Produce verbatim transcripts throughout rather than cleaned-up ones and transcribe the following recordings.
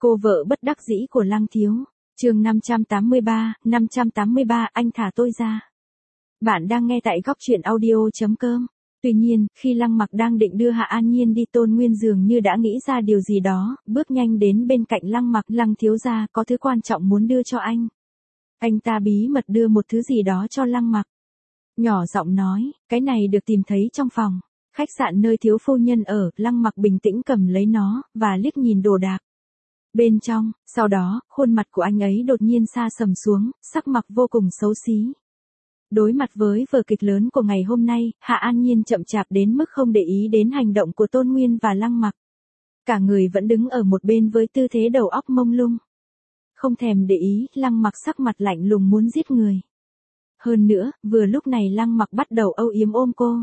Cô vợ bất đắc dĩ của Lăng Thiếu. Chương năm trăm tám mươi ba, năm trăm tám mươi ba, anh thả tôi ra. Bạn đang nghe tại góc truyện audio chấm com. Tuy nhiên, khi Lăng Mặc đang định đưa Hạ An Nhiên đi, Tôn Nguyên dường như đã nghĩ ra điều gì đó, bước nhanh đến bên cạnh Lăng Mặc. Lăng thiếu gia có thứ quan trọng muốn đưa cho anh. Anh ta bí mật đưa một thứ gì đó cho Lăng Mặc. Nhỏ giọng nói, cái này được tìm thấy trong phòng khách sạn nơi thiếu phu nhân ở. Lăng Mặc bình tĩnh cầm lấy nó, và liếc nhìn đồ đạc bên trong. Sau đó, khuôn mặt của anh ấy đột nhiên sa sầm xuống, sắc mặt vô cùng xấu xí. Đối mặt với vở kịch lớn của ngày hôm nay, Hạ An Nhiên chậm chạp đến mức không để ý đến hành động của Tôn Nguyên và Lăng Mặc. Cả người vẫn đứng ở một bên với tư thế đầu óc mông lung. Không thèm để ý, Lăng Mặc sắc mặt lạnh lùng muốn giết người. Hơn nữa, vừa lúc này Lăng Mặc bắt đầu âu yếm ôm cô.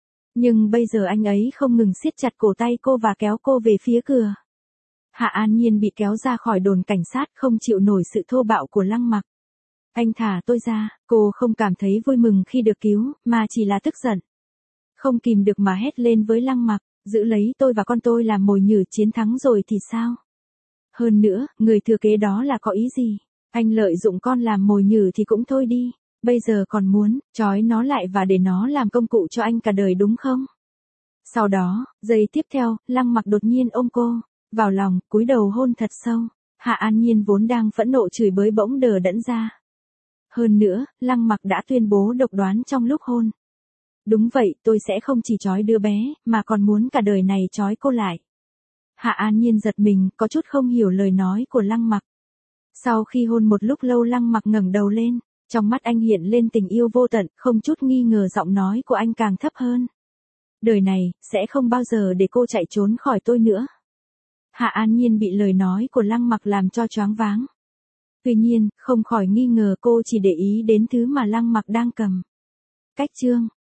Nhưng bây giờ anh ấy không ngừng siết chặt cổ tay cô và kéo cô về phía cửa. Hạ An Nhiên bị kéo ra khỏi đồn cảnh sát, không chịu nổi sự thô bạo của Lăng Mặc. Anh thả tôi ra. Cô không cảm thấy vui mừng khi được cứu, mà chỉ là tức giận. Không kìm được mà hét lên với Lăng Mặc, giữ lấy tôi và con tôi làm mồi nhử, chiến thắng rồi thì sao? Hơn nữa, người thừa kế đó là có ý gì? Anh lợi dụng con làm mồi nhử thì cũng thôi đi. Bây giờ còn muốn trói nó lại và để nó làm công cụ cho anh cả đời đúng không? Sau đó, giây tiếp theo, Lăng Mặc đột nhiên ôm cô vào lòng, cúi đầu hôn thật sâu. Hạ An Nhiên vốn đang phẫn nộ chửi bới bỗng đờ đẫn ra. Hơn nữa, Lăng Mặc đã tuyên bố độc đoán trong lúc hôn. Đúng vậy, tôi sẽ không chỉ trói đứa bé, mà còn muốn cả đời này trói cô lại. Hạ An Nhiên giật mình, có chút không hiểu lời nói của Lăng Mặc. Sau khi hôn một lúc lâu, Lăng Mặc ngẩng đầu lên. Trong mắt anh hiện lên tình yêu vô tận, không chút nghi ngờ giọng nói của anh càng thấp hơn. Đời này, sẽ không bao giờ để cô chạy trốn khỏi tôi nữa. Hạ An Nhiên bị lời nói của Lăng Mặc làm cho choáng váng. Tuy nhiên, không khỏi nghi ngờ cô chỉ để ý đến thứ mà Lăng Mặc đang cầm. Cách chương